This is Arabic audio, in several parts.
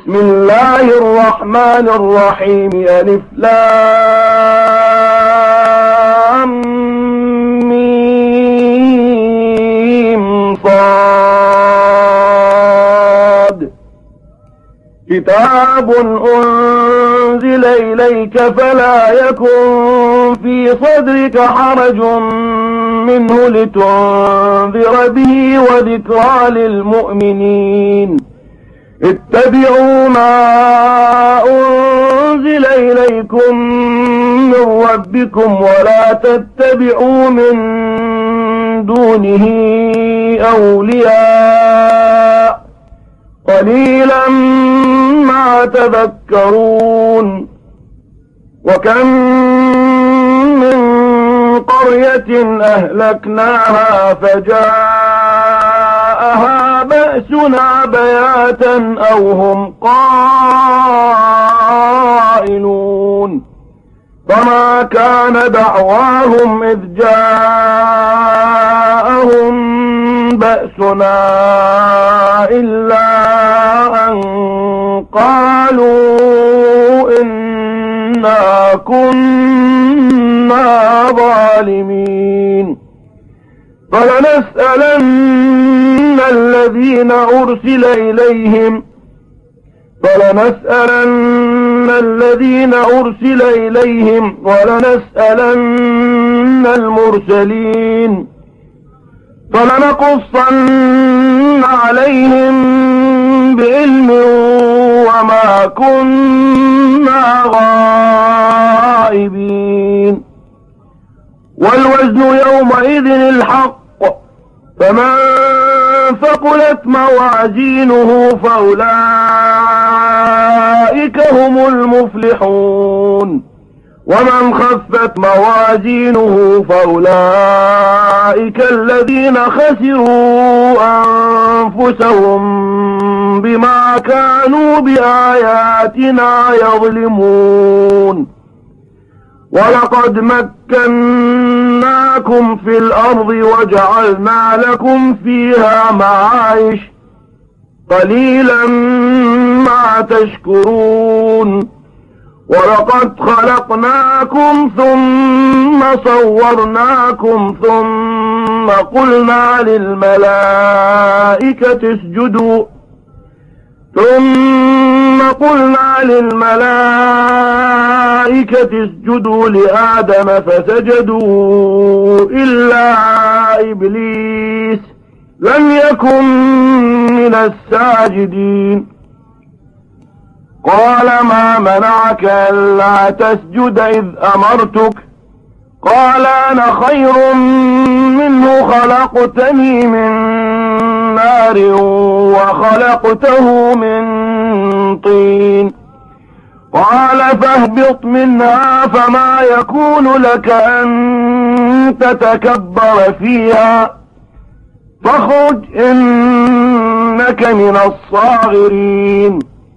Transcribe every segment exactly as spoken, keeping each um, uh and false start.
بسم الله الرحمن الرحيم. ألف لام ميم صاد. كتاب أنزل إليك فلا يكن في صدرك حرج منه لتنذر به وذكرى للمؤمنين. اتبعوا ما أنزل إليكم من ربكم ولا تتبعوا من دونه أولياء قليلا ما تذكرون. وكم من قرية أهلكناها فجاءها بأسنا بياتا أو هم قائلون. فما كان دعواهم إذ جاءهم بأسنا إلا أن قالوا إنا كنا ظالمين. فلنسألن الذين أرسل إليهم فلنسألن الذين أرسل إليهم ولنسألن المرسلين. فلنقصن عليهم بعلم وما كنا غائبين. والوزن يومئذ الحق. فمن ثقلت موازينه فأولئك هم المفلحون. ومن خفت موازينه فأولئك الذين خسروا أنفسهم بما كانوا بآياتنا يظلمون. ولقد مكناكم في الأرض وجعلنا لكم فيها معايش قليلا ما تشكرون. ولقد خلقناكم ثم صورناكم ثم قلنا للملائكة اسجدوا ثم قلنا للملائكة اسجدوا لآدم فسجدوا إلا إبليس لم يكن من الساجدين. قال ما منعك ألا تسجد إذ أمرتك؟ قال أنا خير منه خلقتني من نار وخلقته من طين. قال فاهبط منها فما يكون لك أن تتكبر فيها فاخرج إنك من الصاغرين.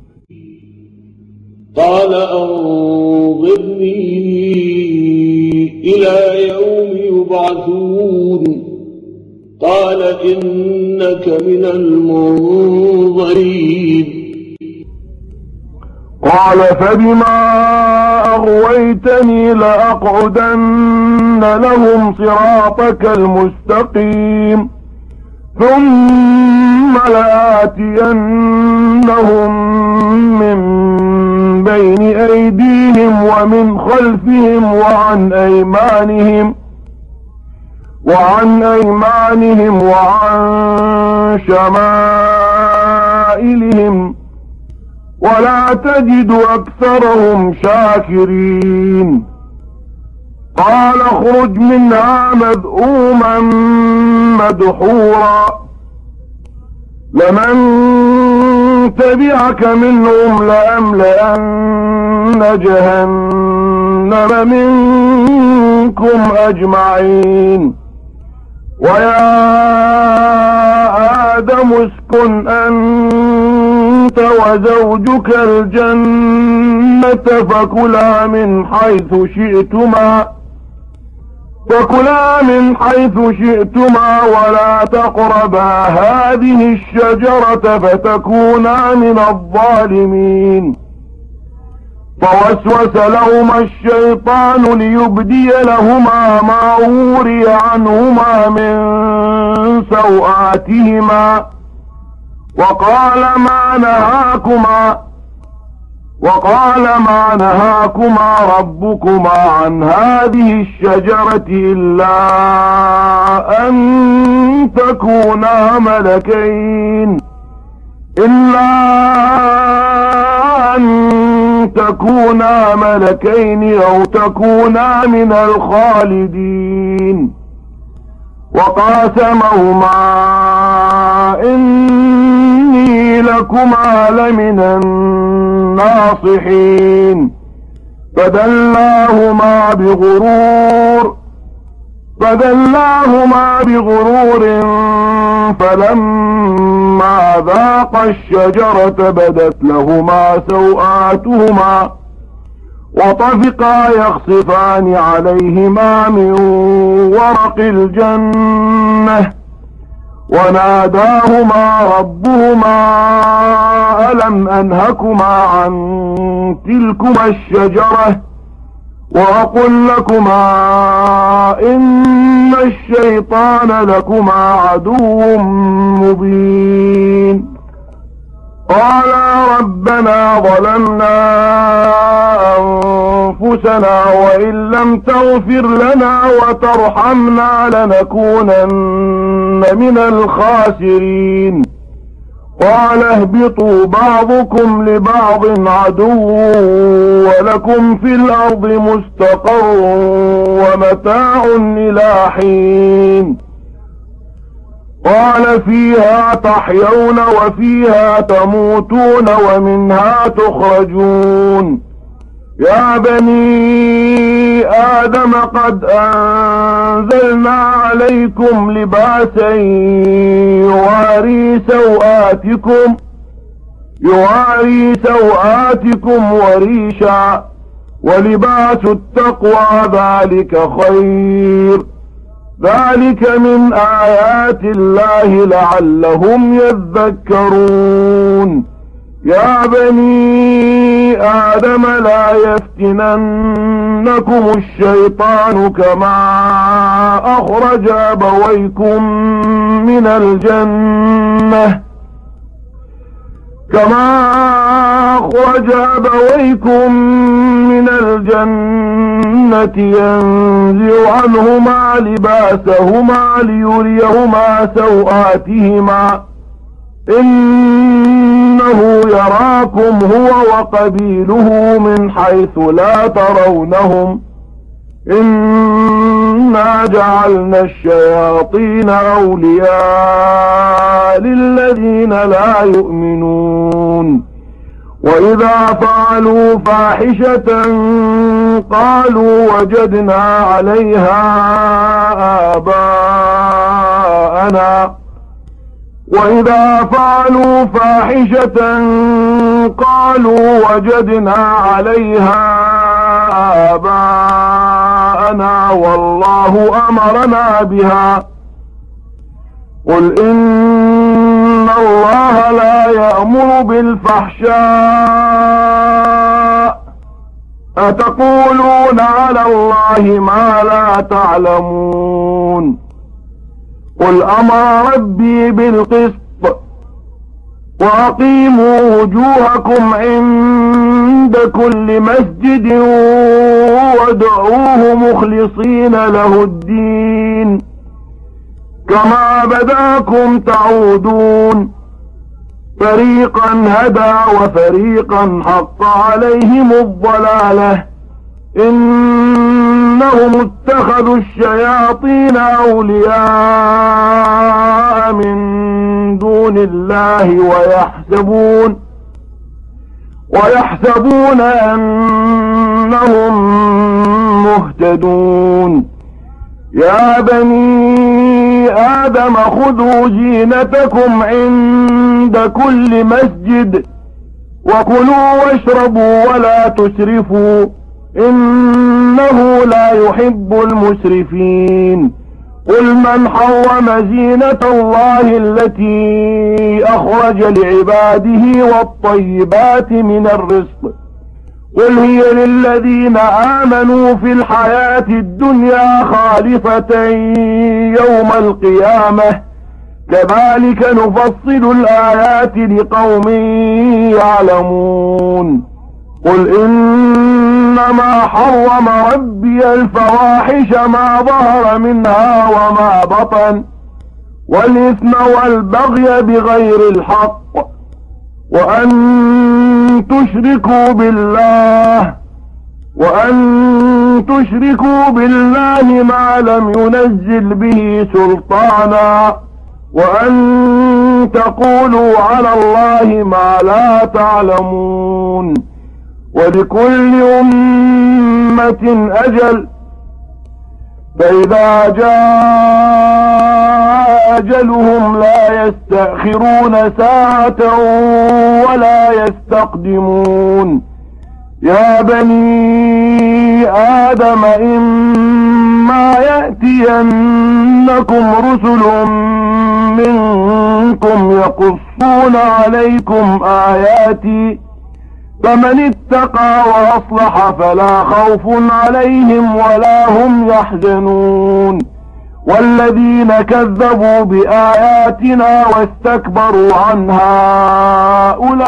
قال أنظرني إلى يوم يبعثون. قال إنك من المنظرين. قال فبما أغويتني لأقعدن لهم صراطك المستقيم ثم لآتينهم من بين أيديهم ومن خلفهم وعن أيمانهم وعن أيمانهم وعن شمائلهم ولا تجد أكثرهم شاكرين. قال اخرج منها مذءوما مدحورا لمن تبعك منهم لأملأن جهنم منكم أجمعين. ويا آدم اسكن أنت وزوجك الجنة فكلا من حيث شئتما فكلا من حيث شئتما ولا تقربا هذه الشجرة فتكونا من الظالمين. فوسوس لهما الشيطان ليبدي لهما ما وري عنهما من سوآتهما وقال ما نهاكما وقال ما نهاكما ربكما عن هذه الشجرة إلا أن تكونا ملكين إلا أن تكونا ملكين أو تكونا من الخالدين. وقاسمهما إني لكما لمن الناصحين. فدلاهما بغرور فدلاهما بغرور فلما ذاقا الشجرة بدت لهما سوآتهما وطفقا يخصفان عليهما من ورق الجنة وناداهما ربهما ألم أنهكما عن تلكما الشجرة وأقل لكما إن الشيطان لكما عدو مبين. قالا ربنا ظلمنا أنفسنا وإن لم تغفر لنا وترحمنا لنكونن من الخاسرين. قال اهبطوا بعضكم لبعض عدو ولكم في الأرض مستقر ومتاع إلى حين. قال فيها تحيون وفيها تموتون ومنها تخرجون. يا بني آدم قد أنزلنا عليكم لباسا يواري سوآتكم يواري سوآتكم وريشا ولباس التقوى ذلك خير. ذلك من آيات الله لعلهم يذكرون. يا بني آدم لا يفتننكم الشيطان كما أخرج أبويكم من الجنة كما أخرج أبويكم من الجنة ينزع عنهما لباسهما ليريهما سوآتهما إنه يراكم هو وقبيله من حيث لا ترونهم إنا جعلنا الشياطين أولياء للذين لا يؤمنون. وإذا فعلوا فاحشة قالوا وجدنا عليها آباءنا وإذا فعلوا فاحشة قالوا وجدنا عليها آباءنا والله أمرنا بها. قل إن الله لا يأمر بالفحشاء أتقولون على الله ما لا تعلمون. قل أمر ربي بالقسط وأقيموا وجوهكم عند كل مسجد وادعوه مخلصين له الدين كما بداكم تعودون. فريقا هدى وفريقا حق عليهم الضلالة إنهم اتخذوا الشياطين أولياء من دون الله ويحسبون ويحسبون أنهم مهتدون. يا بني آدم خذوا زينتكم عند كل مسجد وكلوا واشربوا ولا تسرفوا إن إنه لا يحب المسرفين. قل من حرم زينة الله التي أخرج لعباده والطيبات من الرزق قل هي للذين آمنوا في الحياة الدنيا خالصة يوم القيامة كذلك نفصل الآيات لقوم يعلمون. قل إنما حرم ربي الفواحش ما ظهر منها وما بطن والإثم والبغي بغير الحق وأن تشركوا بالله وأن تشركوا بالله ما لم ينزل به سلطانا وأن تقولوا على الله ما لا تعلمون. ولكل أمة أجل فإذا جاء أجلهم لا يستأخرون ساعة ولا يستقدمون. يا بني آدم إما يأتينكم رسل منكم يقصون عليكم آياتي فمن اتقى وأصلح فلا خوف عليهم ولا هم يحزنون. والذين كذبوا بآياتنا واستكبروا عنها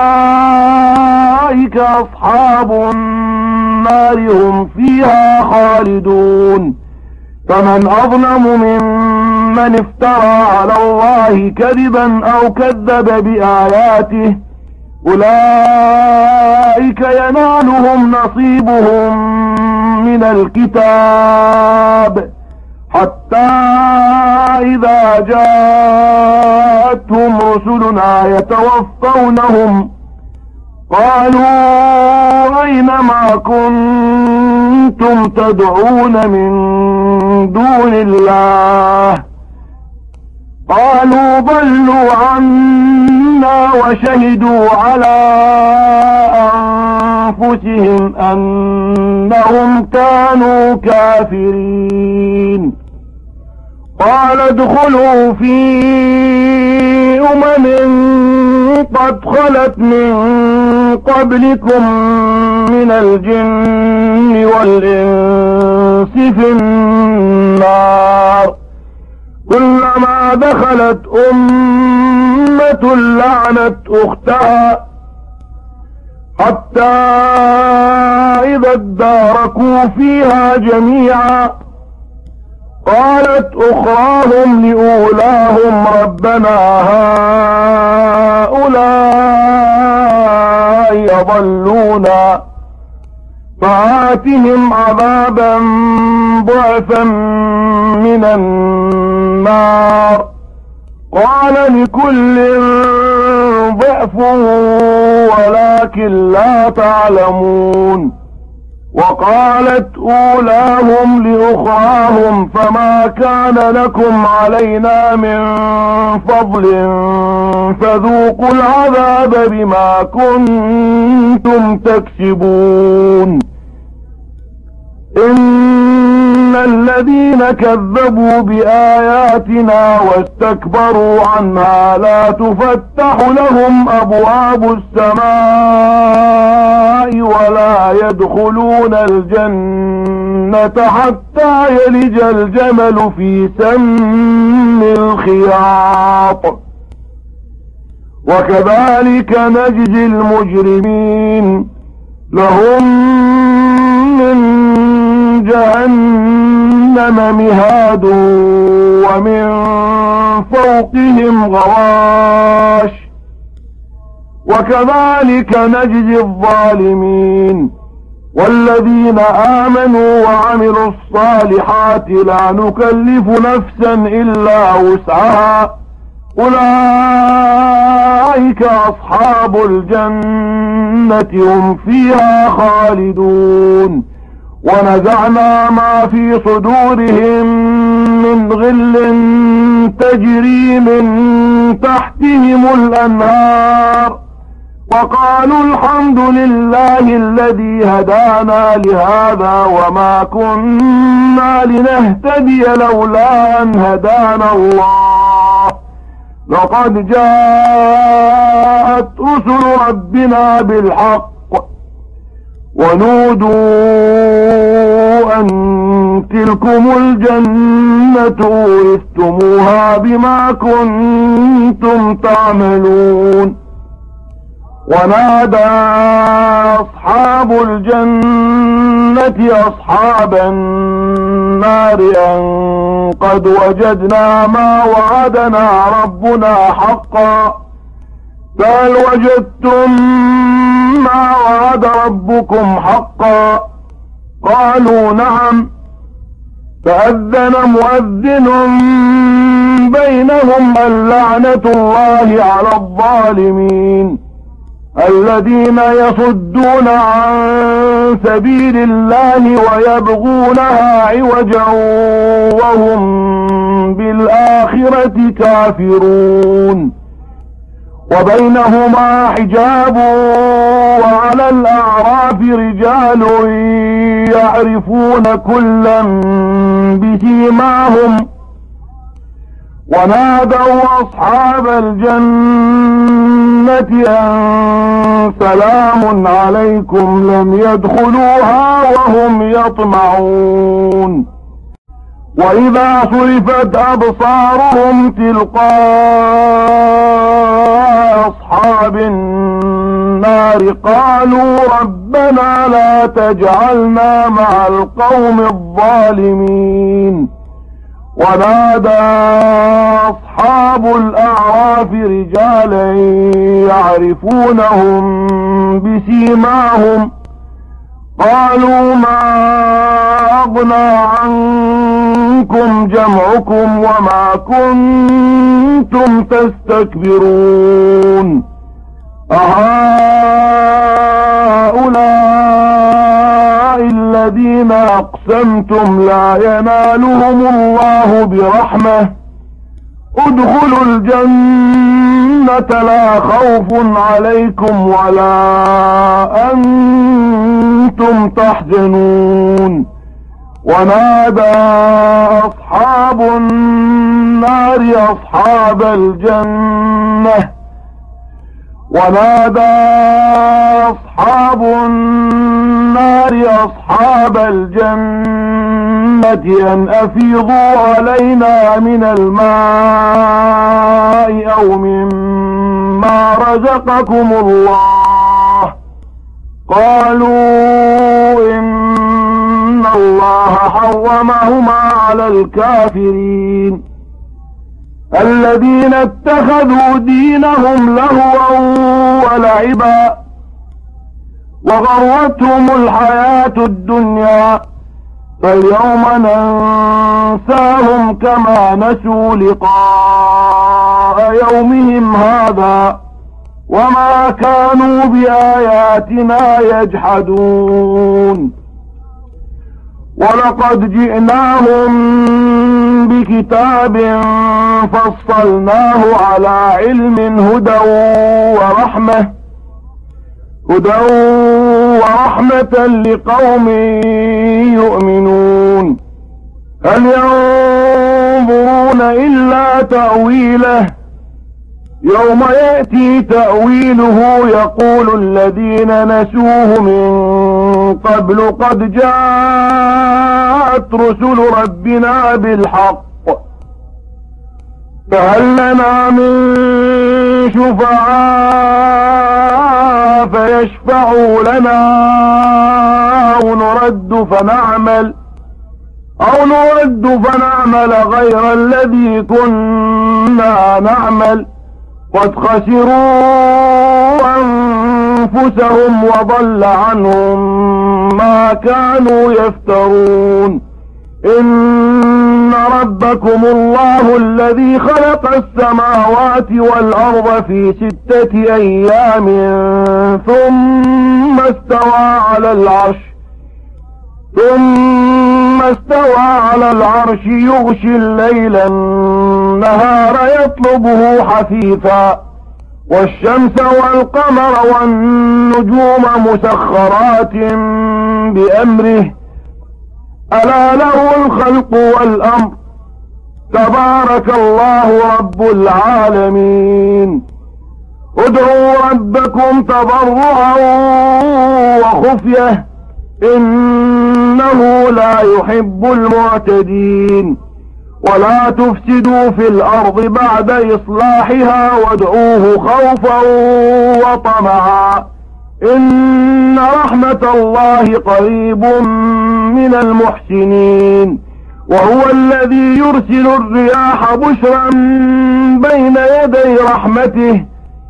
أولئك أصحاب النار هم فيها خالدون. فمن أظلم ممن افترى على الله كذبا أو كذب بآياته أولئك ينالهم نصيبهم من الكتاب حتى إذا جاءتهم رسلنا يتوفونهم قالوا أين ما كنتم تدعون من دون الله قالوا ضلوا عنا وشهدوا على أنفسهم أنهم كانوا كافرين. قال ادخلوا في أمم قد خلت من قبلكم من الجن والإنس في النار كلما دخلت أمة لعنت أختها حتى إذا اداركوا فيها جميعا قالت أخراهم لأولاهم ربنا هؤلاء أضلونا فآتهم عذابا ضعفا من النار قال لكل ضعف ولكن لا تعلمون. وقالت أولاهم لأخراهم فما كان لكم علينا من فضل فذوقوا العذاب بما كنتم تكسبون. إن الذين كذبوا بآياتنا واستكبروا عنها لا تفتح لهم أبواب السماء ولا يدخلون الجنة حتى يلج الجمل في سم الخياط وكذلك نجزي المجرمين. لهم من جهنم مهاد ومن فوقهم غواش وكذلك نجزي الظالمين. والذين آمنوا وعملوا الصالحات لا نكلف نفسا إلا وسعها أولئك أصحاب الجنة هم فيها خالدون. ونزعنا ما في صدورهم من غل تجري من تحتهم الأنهار وقالوا الحمد لله الذي هدانا لهذا وما كنا لنهتدي لولا أن هدانا الله لقد جاءت رسل ربنا بالحق ونودوا أن تلكم الجنة أورثتموها بما كنتم تعملون ونادى أصحاب الجنة أصحاب النار أن قد وجدنا ما وعدنا ربنا حقا فهل وجدتم ما وعد ربكم حقا قالوا نعم فأذن مؤذن بينهم اللعنة الله على الظالمين الذين يصدون عن سبيل الله ويبغونها عوجا وهم بالآخرة كافرون وبينهما حجاب وعلى الأعراف رجال يعرفون كلا بسيماهم ونادوا أصحاب الجنة أن سلام عليكم لم يدخلوها وهم يطمعون وإذا صرفت أبصارهم تلقاء أصحاب النار قالوا ربنا لا تجعلنا مع القوم الظالمين ونادى أصحاب الأعراف رجالا يعرفونهم بسيماهم قالوا ما أغنى عنكم جمعكم وما كنتم تستكبرون أهؤلاء الذين أقسمتم لا ينالهم الله برحمة ادخلوا الجنة لا خوف عليكم ولا أنتم تحزنون ونادى أصحاب النار أصحاب الجنة ونادى أصحاب النار أصحاب الجنة أن أفيضوا علينا من الماء أو مما رزقكم الله قالوا إن الله حرمهما على الكافرين الذين اتخذوا دينهم لهوا ولعبا وغرتهم الحياة الدنيا فاليوم ننساهم كما نسوا لقاء يومهم هذا وما كانوا بآياتنا يجحدون ولقد جئناهم بكتاب فصلناه على علم هدى ورحمة هدى ورحمة لقوم يؤمنون هل ينظرون إلا تأويله يوم يأتي تأويله يقول الذين نسوه من قبل قد جاءت رسل ربنا بالحق فهل لنا من شفعاء فيشفعوا لنا أو نرد فنعمل أو نرد فنعمل غير الذي كنا نعمل قد خسروا أنفسهم وضل عنهم ما كانوا يفترون إن ربكم الله الذي خلق السماوات والأرض في ستة أيام ثم استوى على العرش ثم استوى على العرش يغشي الليل النهار يطلبه حثيثا والشمس والقمر والنجوم مسخرات بأمره ألا له الخلق والأمر تبارك الله رب العالمين. ادعوا ربكم تضرعا وخفية إنه لا يحب المعتدين. ولا تفسدوا في الأرض بعد إصلاحها وادعوه خوفا وطمعا إن رحمة الله قريب من المحسنين. وهو الذي يرسل الرياح بشرا بين يدي رحمته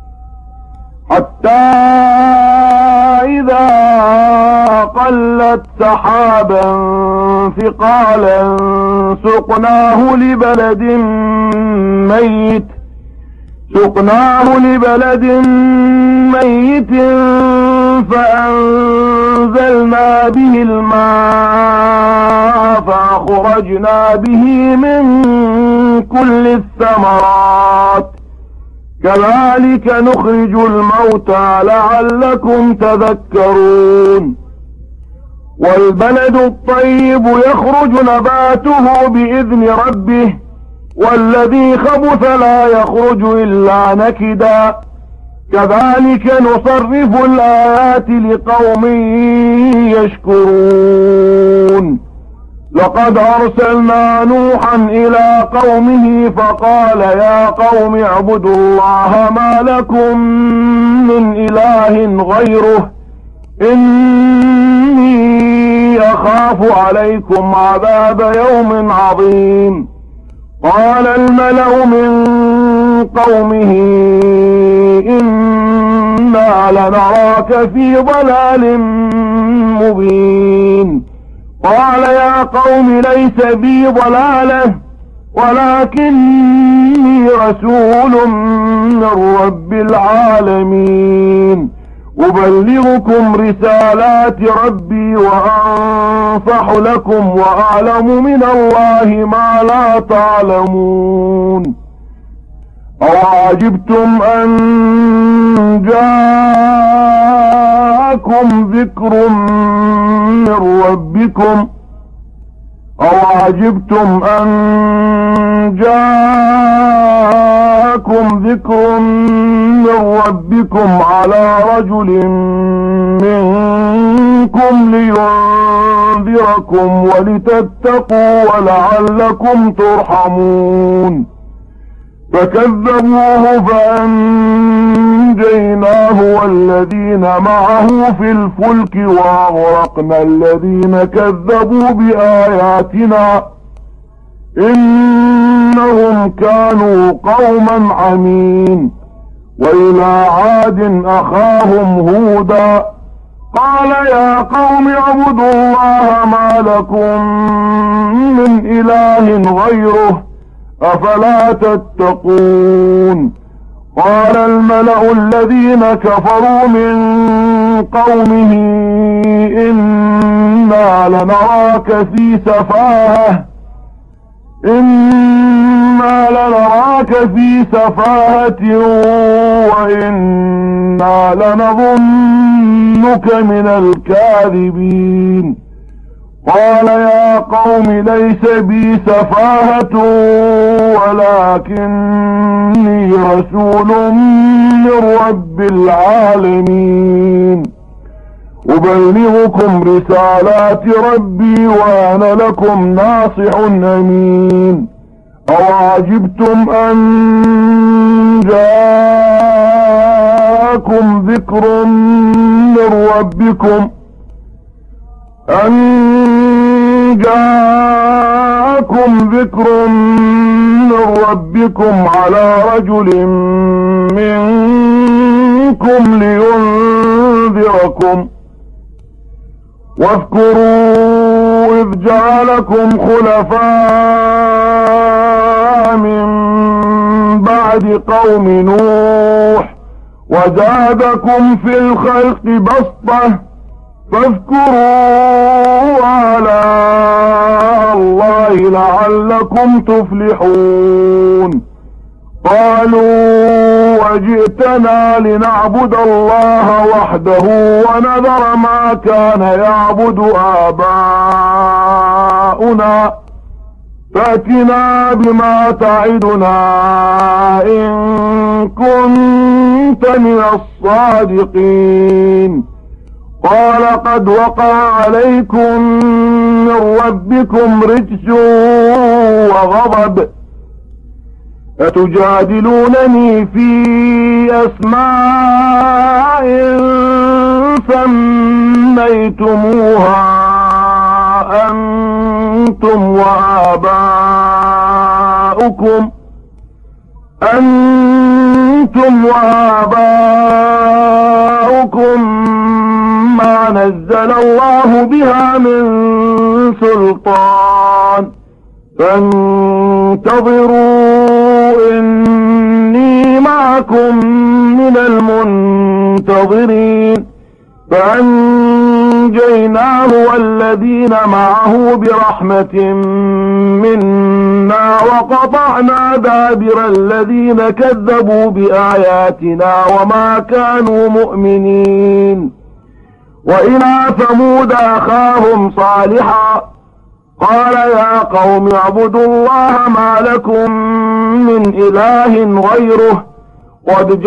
حتى إذا قلت سحابا ثقالا سقناه لبلد ميت سقناه لبلد ميت فأنزلنا به الماء فأخرجنا به من كل الثمرات كذلك نخرج الموتى لعلكم تذكرون. والبلد الطيب يخرج نباته بإذن ربه والذي خبث لا يخرج إلا نكدا كذلك نصرف الآيات لقوم يشكرون. لقد أرسلنا نوحا إلى قومه فقال يا قوم اعبدوا الله ما لكم من إله غيره إني أخاف عليكم عذاب يوم عظيم. قال الملأ من قومه إنا لنراك في ضلال مبين. قال يا قوم ليس بي ضلالة ولكني رسول من رب العالمين أبلغكم رسالات ربي وأنصح لكم وأعلم من الله ما لا تعلمون. أوعجبتم أن جاءكم ذكر من ربكم أوعجبتم أن جاءكم ذكر من ربكم على رجل منكم لينذركم ولتتقوا ولعلكم ترحمون. فكذبوه فأنجيناه والذين معه في الفلك وأغرقنا الذين كذبوا بآياتنا إنهم كانوا قوما عمين. وإلى عاد أخاهم هودا قال يا قوم اعبدوا الله ما لكم من إله غيره أفلا تتقون. قال الملأ الذين كفروا من قومه إنا لنراك في سفاهة إنا لنراك في سفاهة وإنا لنظنك من الكاذبين. قال يا قوم ليس بي سفاهة ولكني رسول من رب العالمين أبلغكم رسالات ربي وأنا لكم ناصح أمين. أوعجبتم أن جاءكم ذكر من ربكم أن جاءكم ذكر من ربكم على رجل منكم لينذركم. واذكروا إذ جعلكم خلفاء من بعد قوم نوح وزادكم في الخلق بسطة فاذكروا آلاء الله لعلكم تفلحون. قالوا وجئتنا لنعبد الله وحده ونذر ما كان يعبد آباؤنا فأتنا بما تعدنا إن كنت من الصادقين قال قد وقع عليكم من ربكم رجس وغضب أتجادلونني في أسماء سميتموها أنتم وآباؤكم أنتم وآباؤكم ما نزل الله بها من سلطان فانتظروا إني معكم من المنتظرين فأنجيناه والذين معه برحمة منا وقطعنا دابر الذين كذبوا بآياتنا وما كانوا مؤمنين وإلى ثمود أخاهم صالحا قال يا قوم اعبدوا الله ما لكم من إله غيره قد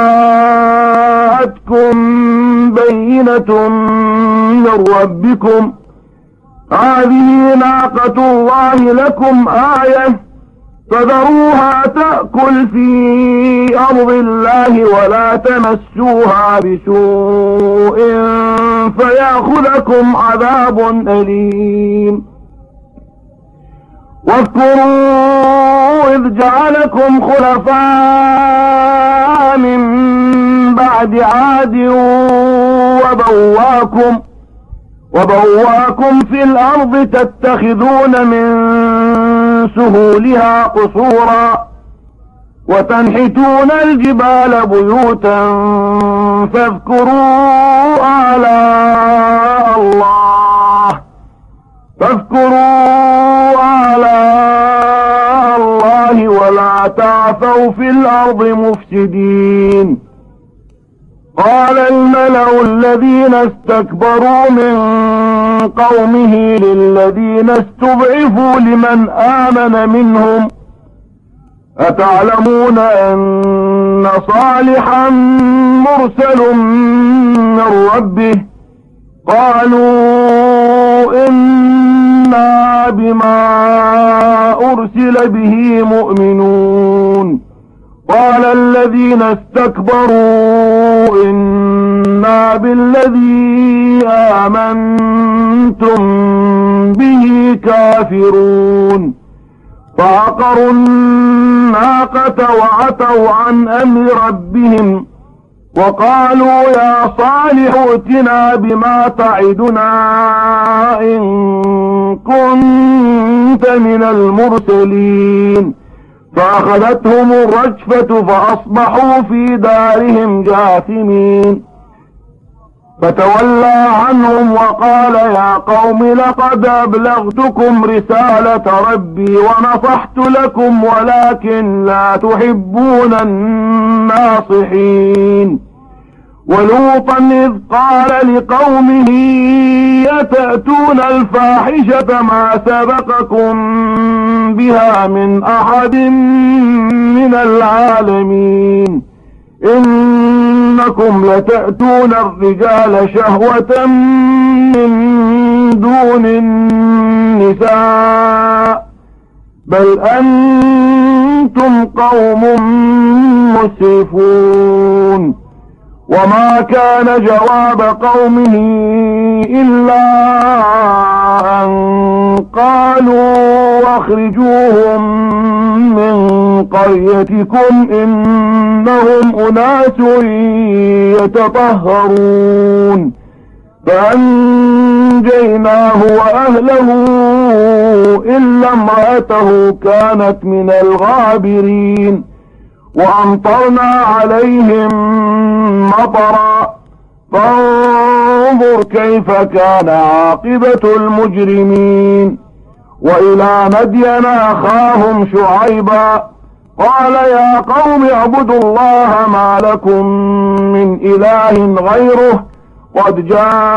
جاءتكم بينة من ربكم هذه ناقة الله لكم آية فذروها تأكل في أرض الله ولا تمسوها بسوء فيأخذكم عذاب أليم واذكروا إذ جعلكم خلفاء من بعد عاد وبواكم وبواكم في الأرض تتخذون من سهولها قصورا وتنحتون الجبال بيوتا فاذكروا آلاء الله فاذكروا آلاء الله ولا تعثوا في الأرض مفسدين قال الملأ الذين استكبروا من قومه للذين استضعفوا لمن آمن منهم أتعلمون أن صالحا مرسل من ربه قالوا إنا بما أرسل به مؤمنون قال الذين استكبروا إنا بالذي آمنتم به كافرون فعقروا الناقة وعتوا عن أمر ربهم وقالوا يا صالح ائتنا بما تعدنا إن كنت من المرسلين فأخذتهم الرجفة فأصبحوا في دارهم جاثمين فتولى عنهم وقال يا قوم لقد أبلغتكم رسالة ربي ونصحت لكم ولكن لا تحبون الناصحين ولوطا إذ قال لقومه أتأتون الفاحشة ما سبقكم بها من أحد من العالمين إنكم لتأتون الرجال شهوة من دون النساء بل أنتم قوم مسرفون وما كان جواب قومه إلا أن قالوا أخرجوهم من قريتكم إنهم أناس يتطهرون فأنجيناه وأهله إلا امرأته كانت من الغابرين وأمطرنا عليهم مطرا فانظر كيف كان عاقبة المجرمين وإلى مدين أخاهم شعيبا قال يا قوم اعبدوا الله ما لكم من إله غيره قد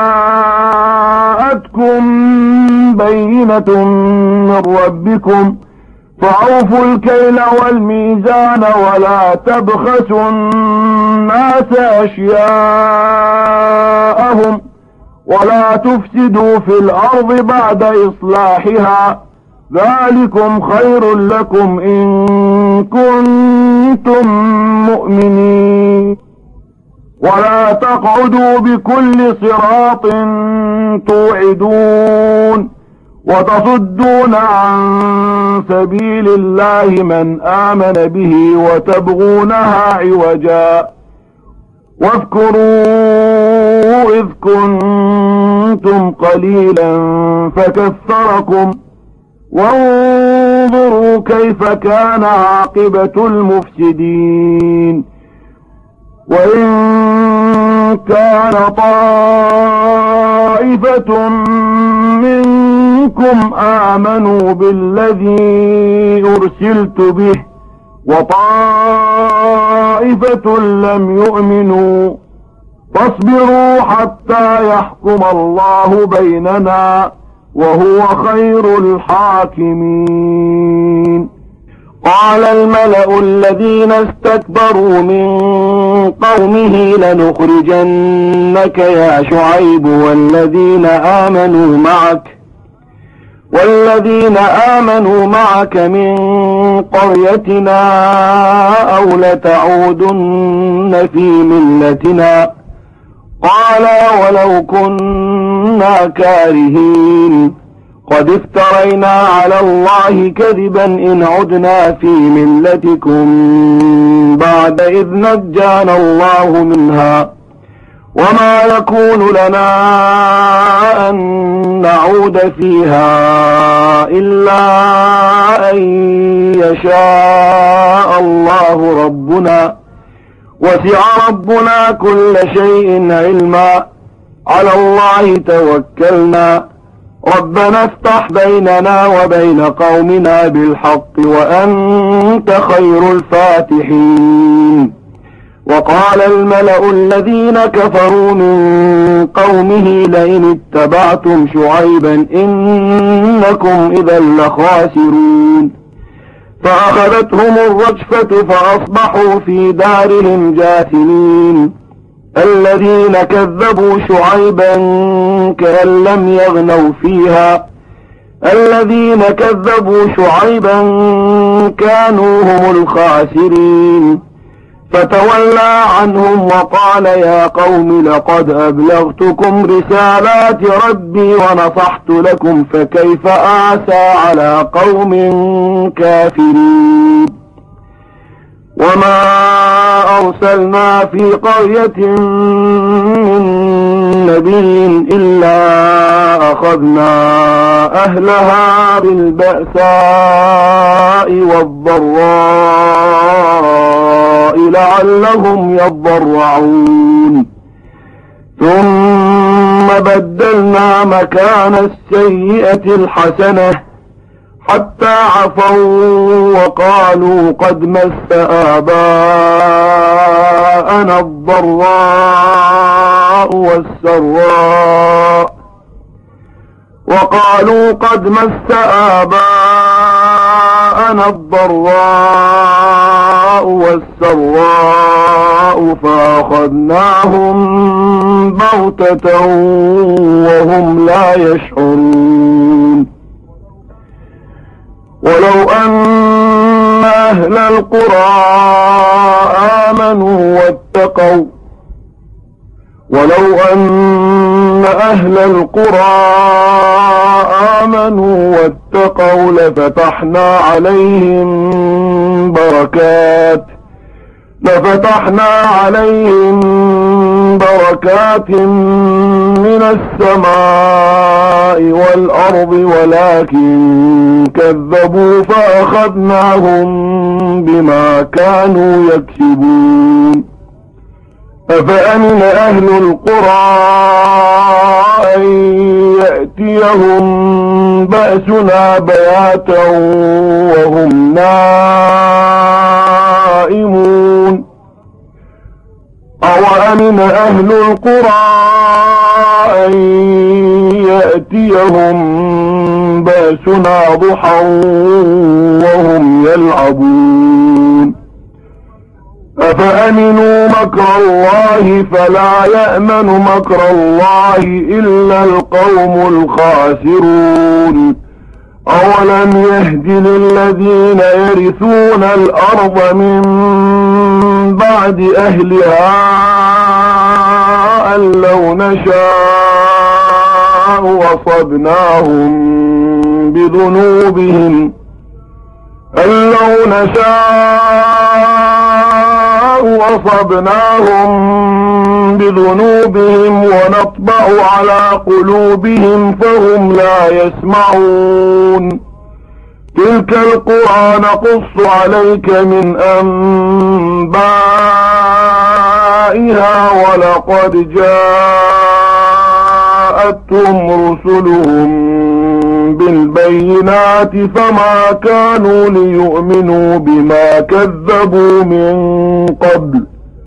جاءتكم بينة من ربكم فأوفوا الكيل والميزان ولا تبخسوا الناس أشياءهم ولا تفسدوا في الأرض بعد إصلاحها ذلكم خير لكم إن كنتم مؤمنين ولا تقعدوا بكل صراط توعدون وتصدون عن سبيل الله من آمن به وتبغونها عوجا واذكروا إذ كنتم قليلا فكثركم وانظروا كيف كان عاقبة المفسدين وإن كان طائفة منكم آمنوا بالذي أرسلت به وطائفة لم يؤمنوا فاصبروا حتى يحكم الله بيننا وهو خير الحاكمين. قال الملأ الذين استكبروا من قومه لنخرجنك يا شعيب والذين آمنوا معك والذين آمنوا معك من قريتنا أو لتعودن في ملتنا قال ولو كنا كارهين قد افترينا على الله كذبا إن عدنا في ملتكم بعد إذ نجانا الله منها وما يكون لنا أن نعود فيها إلا أن يشاء الله ربنا وسع ربنا كل شيء علما على الله توكلنا ربنا افتح بيننا وبين قومنا بالحق وأنت خير الفاتحين. وقال الملأ الذين كفروا من قومه لئن اتبعتم شعيبا إنكم إذا لخاسرون فأخذتهم الرجفة فأصبحوا في دارهم جاثمين الذين كذبوا شعيبا كأن لم يغنوا فيها الذين كذبوا شعيبا كانوا هم الخاسرين فتولى عنهم وقال يا قوم لقد أبلغتكم رسالات ربي ونصحت لكم فكيف آسى على قوم كافرين. وما أرسلنا في قرية من نبي إلا أخذنا أهلها بالبأساء والضراء لعلهم يضرعون ثم بدلنا مكان السيئة الحسنة حتى عفوا وقالوا قد مس آباءنا الضراء والسراء وقالوا قد مس آباءنا الضراء والسراء فأخذناهم بغتة وهم لا يشعرون. ولو أن أهل القرى آمنوا واتقوا ولو أن أهل القرى آمنوا واتقوا لفتحنا عليهم بركات لفتحنا عليهم بركات من السماء والأرض ولكن كذبوا فأخذناهم بما كانوا يكسبون. أفأمن أهل القرى أن يأتيهم بأسنا بياتا وهم نائمون أفأمن أهل القرى أن يأتيهم بأسنا ضحى وهم يلعبون أفأمنوا مكر الله فلا يأمن مكر الله إلا القوم الخاسرون أولم يهد للذين يرثون الأرض من بعد أهلها أن لو نشاء وصبناهم بذنوبهم أن لو نشاء وصبناهم بذنوبهم ونطبع على قلوبهم فهم لا يسمعون تلك القرى نقص عليك من أنبائها ولقد جاءتهم رسلهم بالبينات فما كانوا ليؤمنوا بما كذبوا من قبل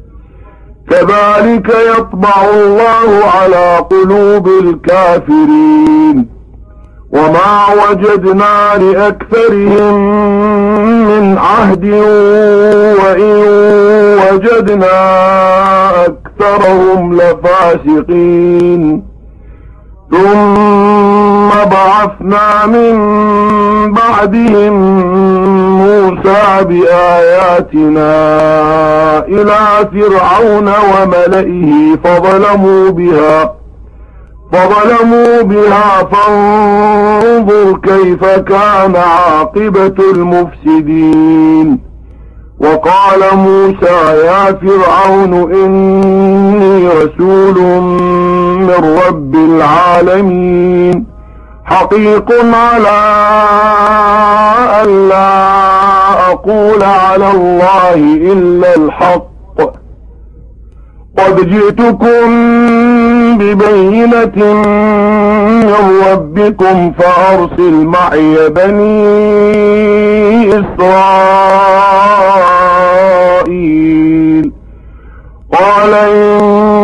كذلك يطبع الله على قلوب الكافرين وما وجدنا لأكثرهم من عهد وإن وجدنا أكثرهم لفاسقين ثم بعثنا من بعدهم موسى بآياتنا إلى فرعون وملئه فظلموا بها فظلموا بها فانظر كيف كان عاقبة المفسدين وقال موسى يا فرعون إني رسول من رب العالمين حقيق على أن لا أقول على الله إلا الحق قد جئتكم ببينة من ربكم فأرسل معي بني إسرائيل قال إن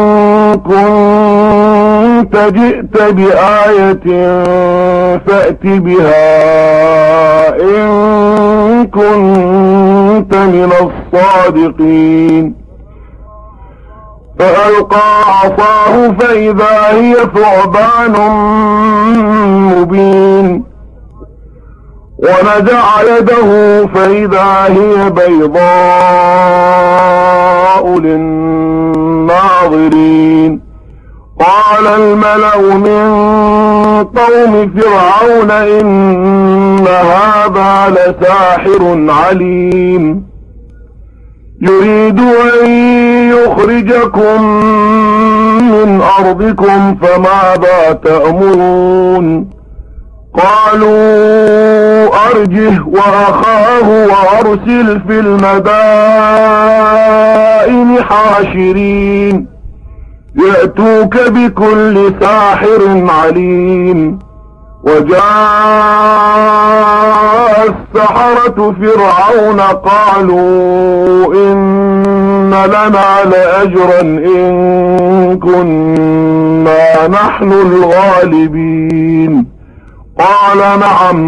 كنت جئت بآية فأت بها إن كنت من الصادقين فألقى عصاه فإذا هي ثعبان مبين ونزع يده فإذا هي بيضاء للناظرين قال الملأ من قوم فرعون إن هذا لساحر عليم يريد أن يخرجكم من أرضكم فماذا تأمرون قالوا أرجه وأخاه وأرسل في المدائن حاشرين يأتوك بكل ساحر عليم وجاء السحرة فرعون قالوا إن لنا لأجرا إن كنا نحن الغالبين قال نعم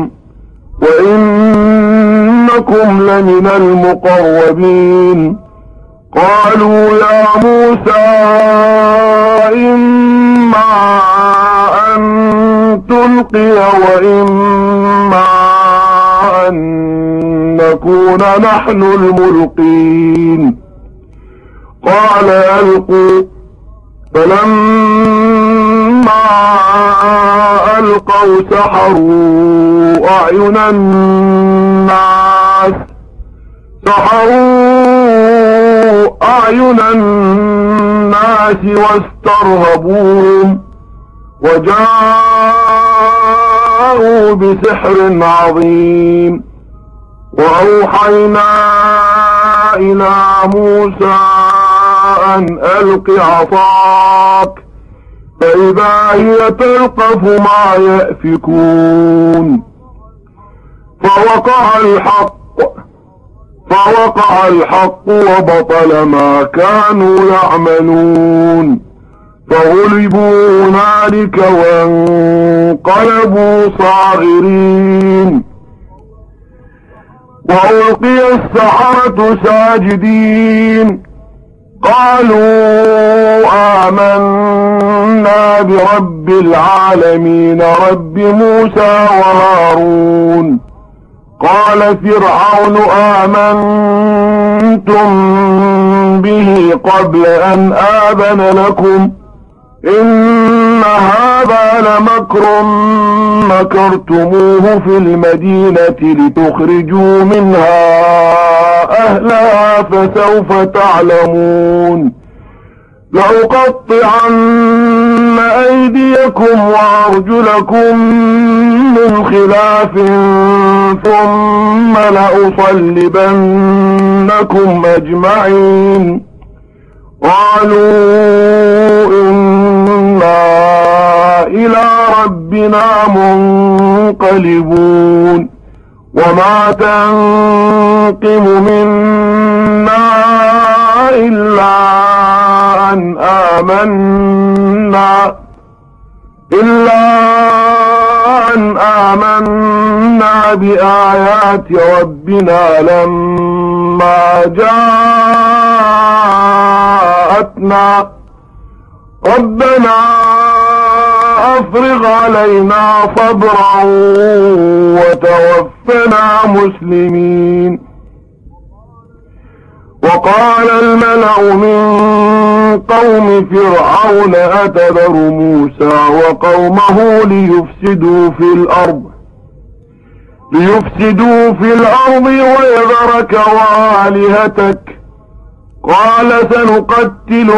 وإنكم لمن المقربين قالوا يا موسى إما أن تلقي وإما أن نكون نحن الملقين قال ألقوا فلما ألقوا سحروا أعين الناس سحروا أعين الناس واسترهبوهم وجاءوا بسحر عظيم وأوحينا إلى موسى أن ألق عصاك فإذا هي تلقف ما يأفكون فوقع الحق فوقع الحق وبطل ما كانوا يعملون فغلبوا هنالك وانقلبوا صاغرين وألقي السحرة ساجدين قالوا آمنا برب العالمين رب موسى وهارون قال فرعون آمنتم به قبل أن آذن لكم إن هذا لمكر مكرتموه في المدينة لتخرجوا منها أهلها فسوف تعلمون لأقطعن أيديكم وأرجلكم من خلاف ثم لأصلبنكم أجمعين قالوا إنا إلى ربنا منقلبون وما تنقم منا إلا أن آمنا إلا أن آمنا بآيات ربنا لما جاءتنا ربنا أفرغ علينا صبرا وتوفنا مسلمين وقال الملأ من قوم فرعون أتذر موسى وقومه ليفسدوا في الأرض ليفسدوا في الأرض ويذرك وآلهتك قال سنقتل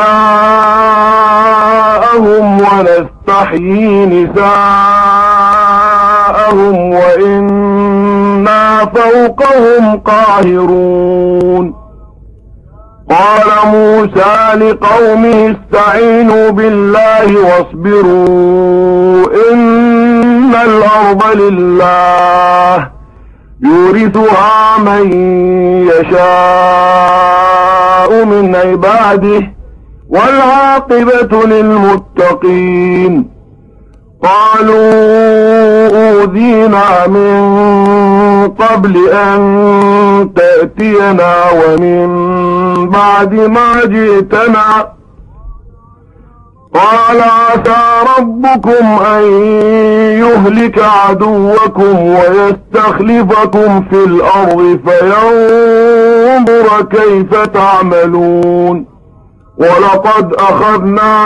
أبناءهم ونستحيي نساءهم وإنا فوقهم قاهرون قال موسى لقومه استعينوا بالله واصبروا إن الأرض لله يورثها من يشاء من عباده والعاقبة للمتقين قالوا أوذينا من قبل أن تأتينا ومن بعد ما جئتنا قال عسى ربكم أن يهلك عدوكم ويستخلفكم في الأرض فينظر كيف تعملون ولقد أخذنا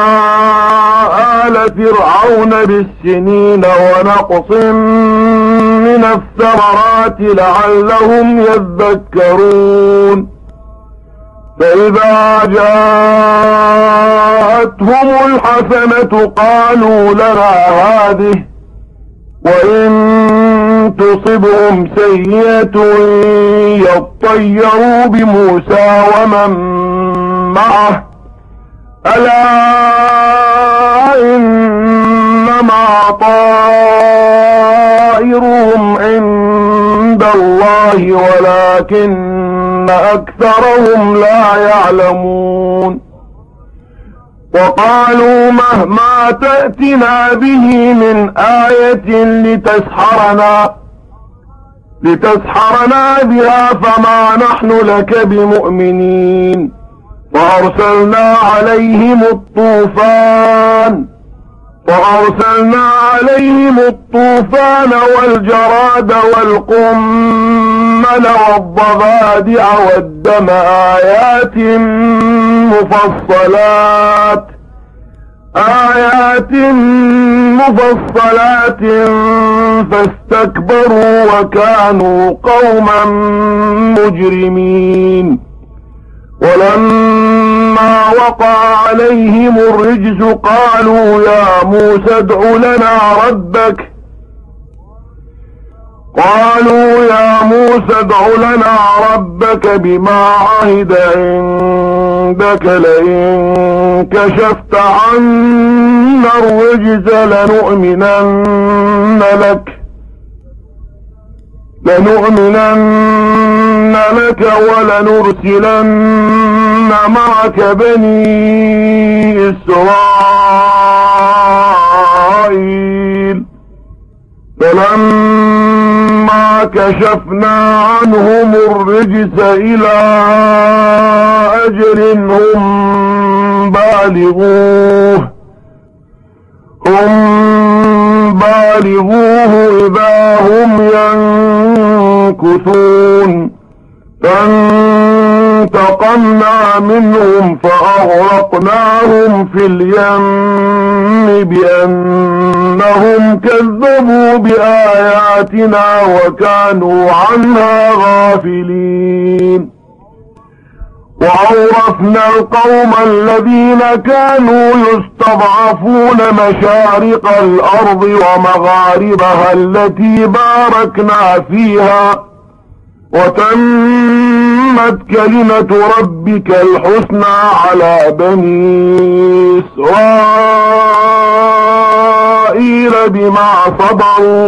آل فرعون بالسنين ونقص من الثمرات لعلهم يذكرون فإذا جاءتهم الحسنة قالوا لنا هذه وإن تصبهم سيئة يطيروا بموسى ومن معه ألا إنما طائرهم عند الله ولكن أكثرهم لا يعلمون وقالوا مهما تأتنا به من آية لتسحرنا لتسحرنا بها فما نحن لك بمؤمنين فأرسلنا عليهم الطوفان فأرسلنا عليهم الطوفان والجراد والقمل والضفادع والدم آيات مفصلات آيات مفصلات فاستكبروا وكانوا قوما مجرمين ولما وقع عليهم الرجز قالوا يا موسى ادع لنا ربك قالوا يا موسى ادع لنا ربك بما عهد عندك لئن كشفت عنا الرجز لنؤمنن لك لنؤمنن لك ولنرسلن معك بني إسرائيل فلما كشفنا عنهم الرجس إلى أجل هم بالغوه هم بالغوه إذا هم ينكثون فانتقمنا منهم فأغرقناهم في اليم بأنهم كذبوا بآياتنا وكانوا عنها غافلين وأورثنا القوم الذين كانوا يستضعفون مشارق الأرض ومغاربها التي باركنا فيها وتمت كلمة ربك الحسنى على بني إسرائيل بما صبروا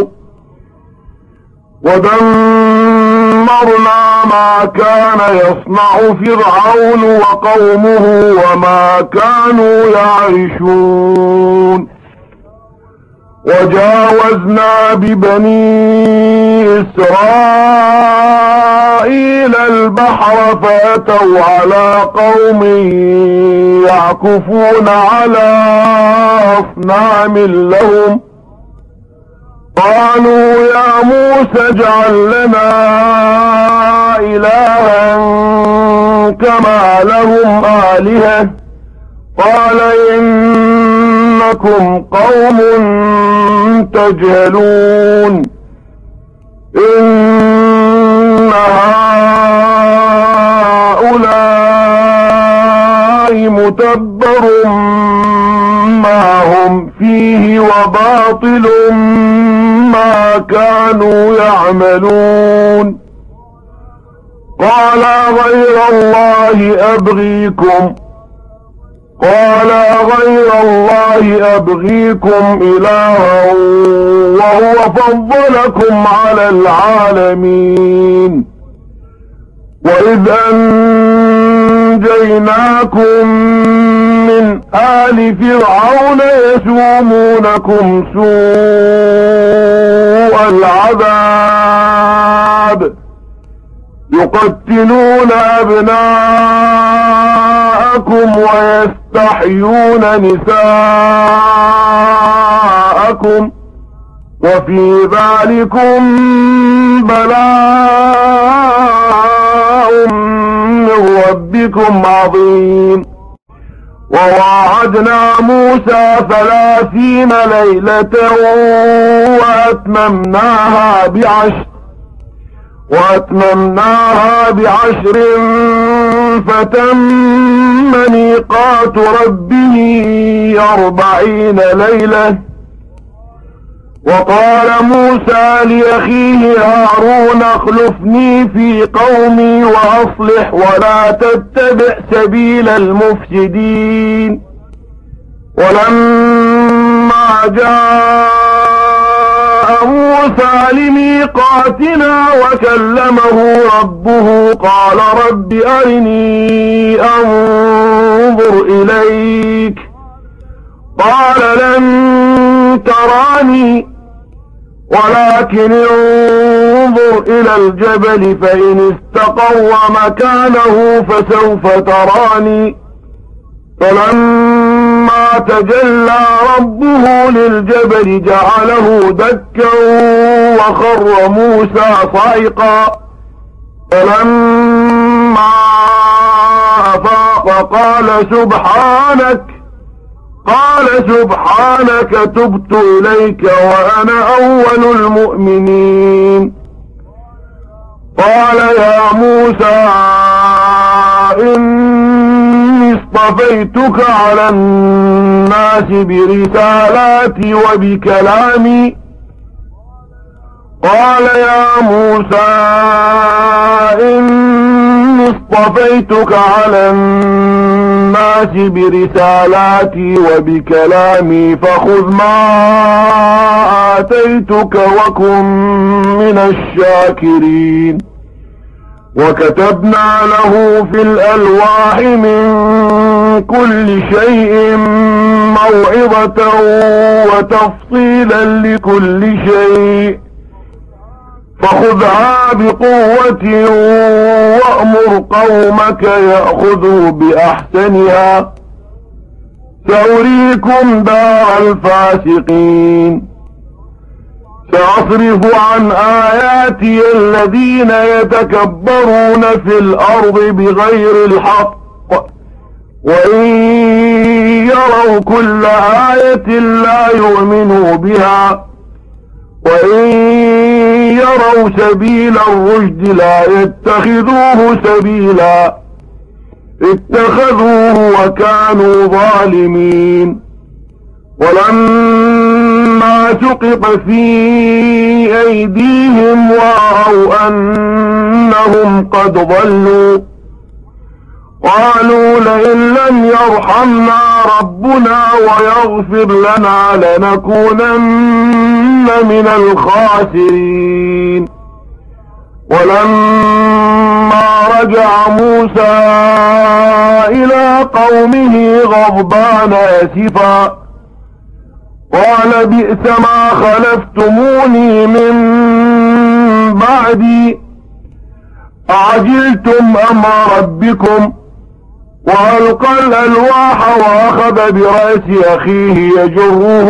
ودمرنا ما كان يصنع فرعون وقومه وما كانوا يعرشون وجاوزنا ببني إسرائيل البحر فأتوا على قوم يعكفون على أصنام لهم قالوا يا موسى اجعل لنا إلها كما لهم آلهة قال إنكم قوم تجهلون إن هؤلاء متبر ما هم فيه وباطل ما كانوا يعملون قال غير الله أبغيكم قال غير الله أبغيكم إلها وهو فضلكم على العالمين وإذ أنجيناكم من آل فرعون يسومونكم سوء العذاب يقتلون أبناءكم ويستحيون نساءكم وفي ذلكم بلاء من ربكم عظيم وواعدنا موسى ثلاثين ليلة وأتممناها بعشر وأتممناها بعشر فتم ميقات ربه أربعين ليلة وقال موسى لأخيه هارون اخلفني في قومي وأصلح ولا تتبع سبيل المفسدين ولما جاء موسى لميقاتنا وكلمه ربه قال رب أرني أنظر إليك قال لن تراني ولكن انظر إلى الجبل فإن استقر مكانه فسوف تراني فلما تجلى ربه للجبل جعله دكا وخر موسى صعقا فلما أفاق قال سبحانك قال سبحانك تبت إليك وأنا أول المؤمنين قال يا موسى إني اصطفيتك على الناس برسالاتي وبكلامي قال يا موسى إني اصطفيتك على الناس برسالاتي وبكلامي فخذ ما آتيتك وكن من الشاكرين وكتبنا له في الألواح من كل شيء موعظة وتفصيلا لكل شيء فخذها بقوة وأمر قومك يأخذوا بأحسنها سأريكم دار الفاسقين سأصرف عن آياتي الذين يتكبرون في الأرض بغير الحق وإن يروا كل آية لا يؤمنوا بها وإن يروا سبيل الرشد لا يتخذوه سبيلا اتخذوه وكانوا ظالمين ولما سقط في أيديهم ورأوا أنهم قد ضلوا قالوا لئن لم يرحمنا ربنا ويغفر لنا لنكونن من الخاسرين ولما رجع موسى إلى قومه غضبان آسفا قال بئس ما خلفتموني من بعدي أعجلتم أمر ربكم وألقى الألواح وأخذ برأس أخيه يجره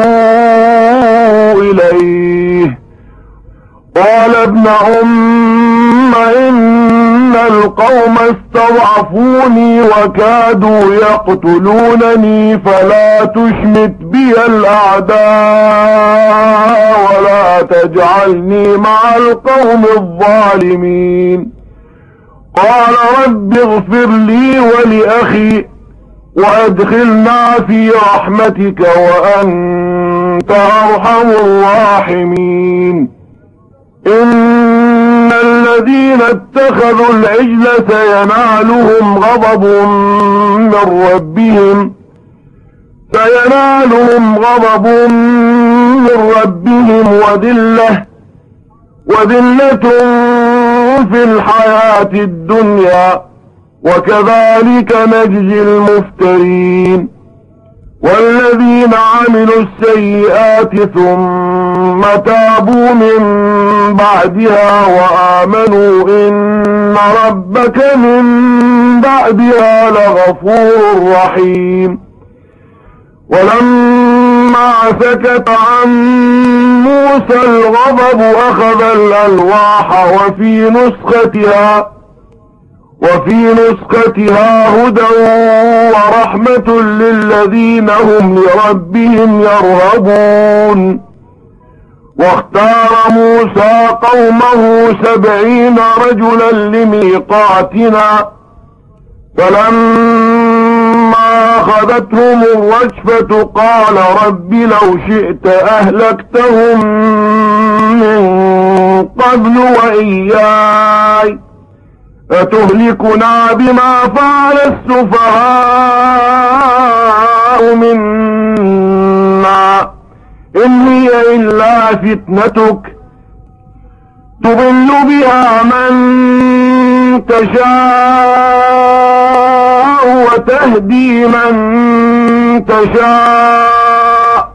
إليه قال ابن أم إن القوم استضعفوني وكادوا يقتلونني فلا تشمت بي الأعداء ولا تجعلني مع القوم الظالمين قال رب اغفر لي ولأخي وأدخلنا في رحمتك وأنت أرحم الراحمين إن الذين اتخذوا العجل سينالهم غضب من ربهم سينالهم غضب من ربهم وذلة وذلة في الحياة الدنيا وكذلك نجزي المفترين والذين عملوا السيئات ثم تابوا من بعدها وآمنوا إن ربك من بعدها لغفور رحيم ولما سكت عن موسى الغضب أخذ الألواح وفي نسختها وفي نسختها هدى ورحمة للذين هم لربهم يرهبون واختار موسى قومه سبعين رجلا لميقاتنا فلما أخذتهم الرجفة قال رب لو شئت أهلكتهم من قبل وإياي أتهلكنا بما فعل السفهاء منا إن هي إلا فتنتك تضل بها من تشاء وتهدي من تشاء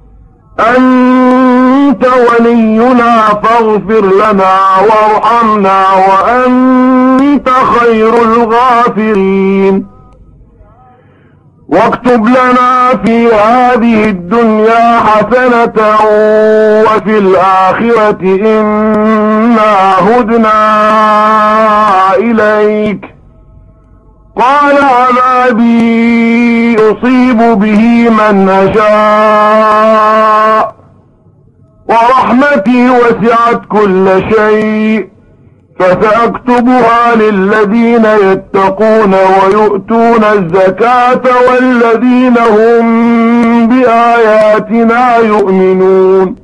أنت ولينا فاغفر لنا وارحمنا وأنت خير الغافرين واكتب لنا في هذه الدنيا حسنة وفي الآخرة إنا هدنا إليك قال عذابي أصيب به من أشاء ورحمتي وسعت كل شيء فسأكتبها للذين يتقون ويؤتون الزكاة والذين هم بآياتنا يؤمنون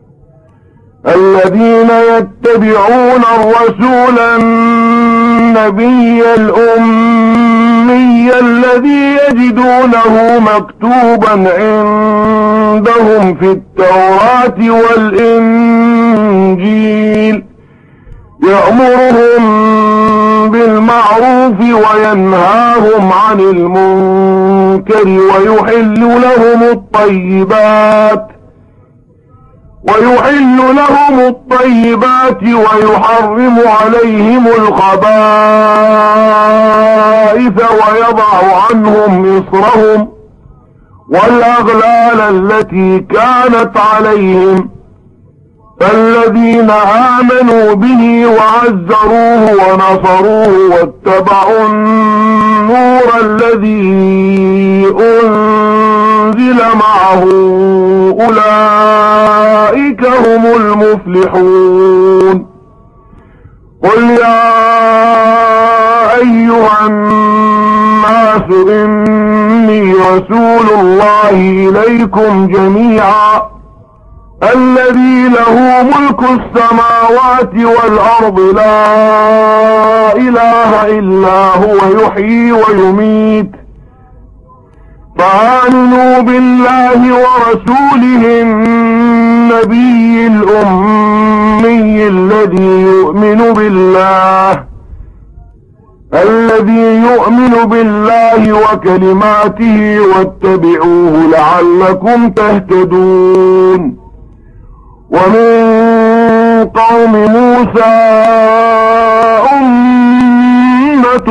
الذين يتبعون الرسول النبي الأمي الذي يجدونه مكتوبا عندهم في التوراة والإنجيل يأمرهم بالمعروف وينهاهم عن المنكر ويحل لهم الطيبات ويحل لهم الطيبات ويحرم عليهم الخبائث ويضع عنهم إصرهم والأغلال التي كانت عليهم فالذين آمنوا به وعزروه ونصروه واتبعوا النور الذي أنزل معه أولئك هم المفلحون. قل يا أيها الناس إني رسول الله إليكم جميعا الذي له ملك السماوات والأرض لا إله إلا هو يحيي ويميت فآمنوا بالله ورسوله النبي الأمي الذي يؤمن بالله الذي يؤمن بالله وكلماته واتبعوه لعلكم تهتدون. ومن قوم موسى أمة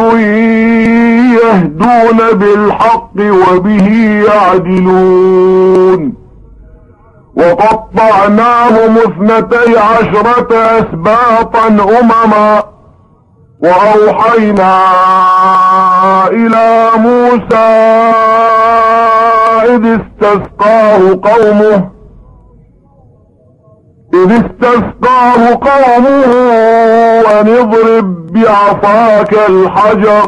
يهدون بالحق وبه يعدلون وقطعناهم اثنتي عشرة أسباطا أمما وأوحينا إلى موسى إذ استسقاه قومه إذ استسقاه قومه أن اضرب بعصاك الحجر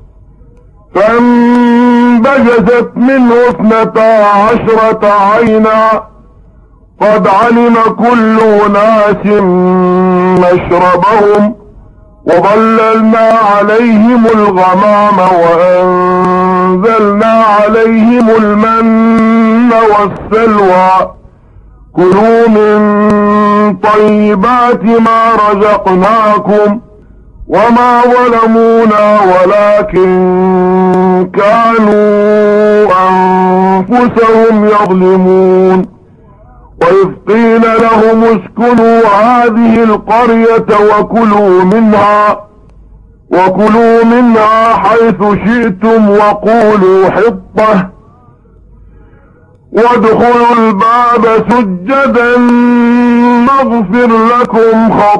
فانبجست منه اثنتا عشرة عينا قد علم كل أناس مشربهم وظللنا عليهم الغمام وأنزلنا عليهم المن والسلوى كلوا من طيبات ما رزقناكم وما ظلمونا ولكن كانوا أنفسهم يظلمون. وإذ قيل لهم اسكنوا هذه القرية وكلوا منها وكلوا منها حيث شئتم وقولوا حطة وادخلوا الباب سجدا نغفر لكم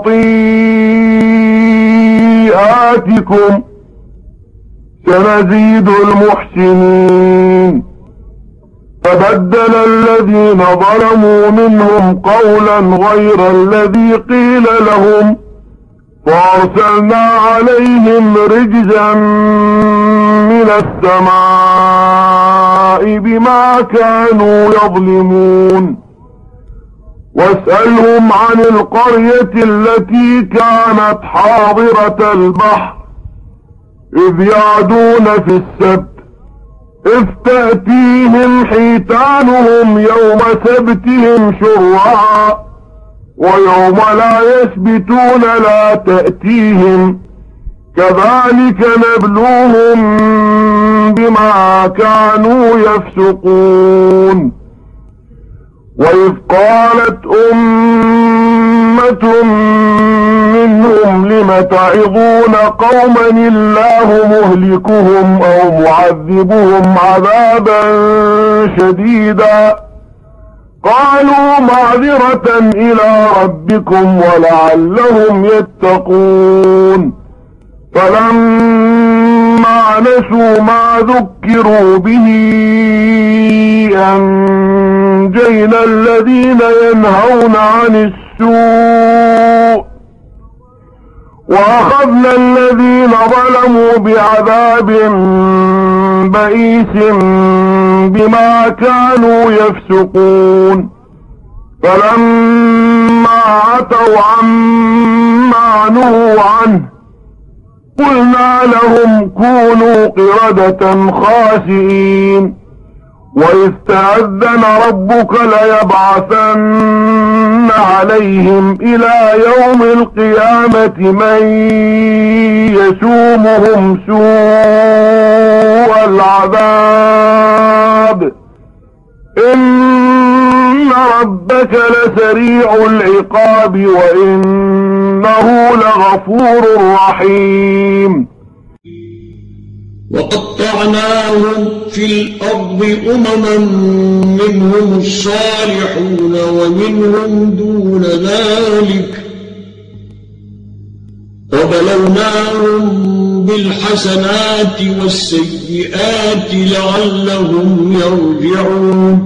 خطيئاتكم سنزيد المحسنين. فبدل الذين ظلموا منهم قولا غير الذي قيل لهم فأرسلنا عليهم رجزا من السماء بما كانوا يظلمون. واسألهم عن القرية التي كانت حاضرة البحر إذ يعدون في السبت إذ تأتيهم حيتانهم يوم سبتهم شرعا ويوم لا يسبتون لا تأتيهم كذلك نبلوهم بما كانوا يفسقون. وإذ قالت أمة منهم لم تعظون قوما الله مهلكهم أو معذبهم عذابا شديدا قالوا معذرة إلى ربكم ولعلهم يتقون. فلما نسوا ما ذكروا به أنجينا الذين ينهون عن السوء وأخذنا الذين ظلموا بعذاب بئيس بما كانوا يفسقون. فلما عتوا عما نهوا عنه قلنا لهم كونوا قردة خاسئين. وإذ تأذن ربك ليبعثن عليهم إلى يوم القيامة من يسوء يسومهم سوء العذاب إن ربك لسريع العقاب وإنه لغفور رحيم وقطعناهم في الأرض أمما منهم الصالحون ومنهم دون ذلك وبلوناهم بالحسنات والسيئات لعلهم يرجعون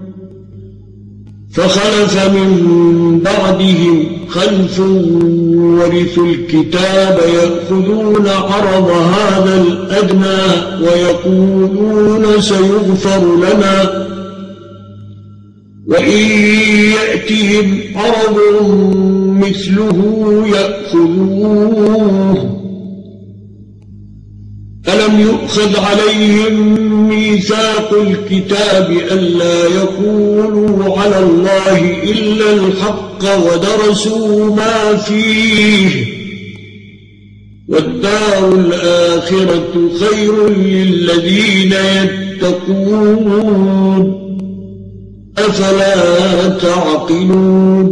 فخلف من بعدهم خلف ورثوا الكتاب يأخذون عرض هذا الأدنى ويقولون سيغفر لنا وإن يأتهم عرض مثله يأخذوه ألم يؤخذ عليهم ميثاق الكتاب ألا يقولوا على الله إلا الحق ودرسوا ما فيه والدار الآخرة خير للذين يتقون أفلا تعقلون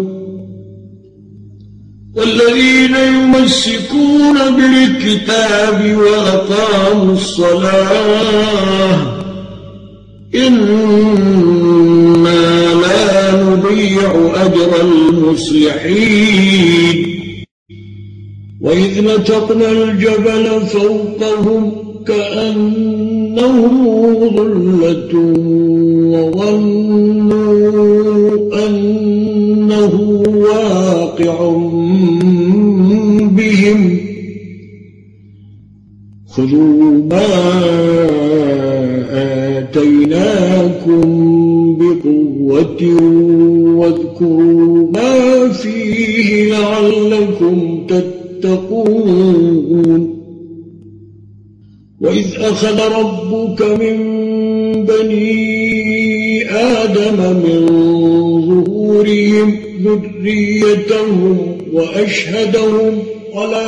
والذين يمسكون بالكتاب وأقاموا الصلاة إنا لا نضيع أجر المصلحين وإذ نتقنا الجبل فوقهم كأنه ظلة وظنوا أنه واقع بهم خذوا ما آتيناكم بقوة واذكروا ما فيه لعلكم تتقون وإذ أخذ ربك من بني آدم من ظهورهم ذريتهم وأشهدهم على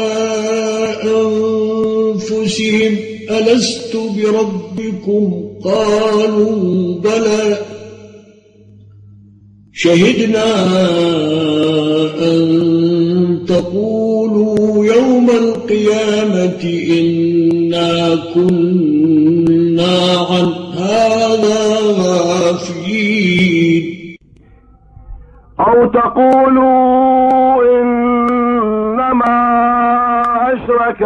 أنفسهم ألست بربكم قالوا بلى شهدنا أن تقولوا يوم القيامة إنا كنا عن هذا غافلين أو تقولوا إنما أشرك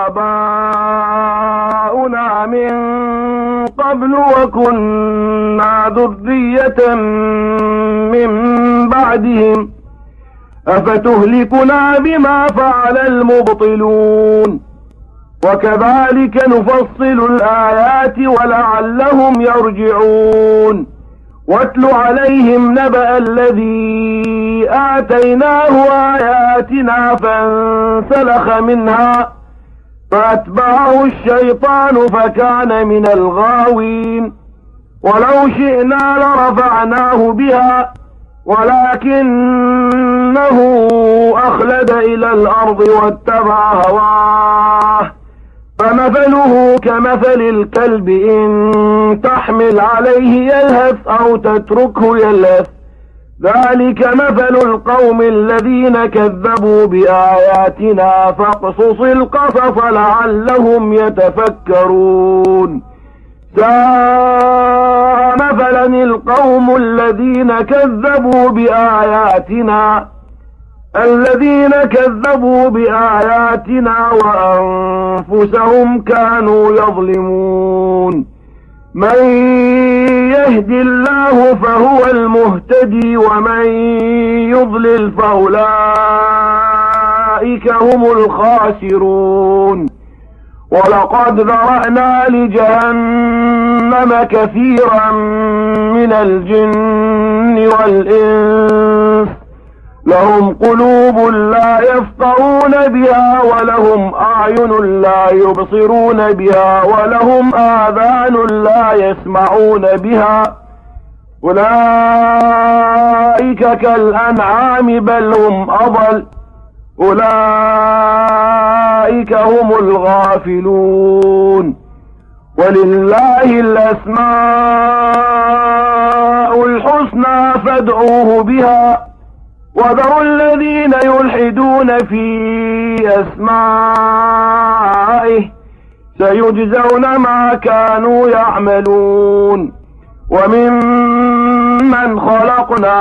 آباؤنا من قبل وكنا ذرية من بعدهم أفتهلكنا بما فعل المبطلون وكذلك نفصل الآيات ولعلهم يرجعون واتل عليهم نبأ الذي آتيناه آياتنا فانسلخ منها فأتبعه الشيطان فكان من الغاوين ولو شئنا لرفعناه بها ولكنه أخلد إلى الأرض واتبع هواه فمثله كمثل الكلب إن تحمل عليه يلهث أو تتركه يلهث ذلك مثل القوم الذين كذبوا بآياتنا فاقصص القصص لعلهم يتفكرون ساء مثلا القوم الذين كذبوا بآياتنا الذين كذبوا بآياتنا وأنفسهم كانوا يظلمون من يهد الله فهو المهتدي ومن يضلل فأولئك هم الخاسرون ولقد ذرأنا لجهنم كثيرا من الجن والإنس لهم قلوب لا يفقهون بها ولهم أعين لا يبصرون بها ولهم آذان لا يسمعون بها أولئك كالأنعام بل هم أضل أولئك هم الغافلون. ولله الأسماء الحسنى فادعوه بها وذروا الذين يلحدون في أسمائه سيجزون ما كانوا يعملون. وممن خلقنا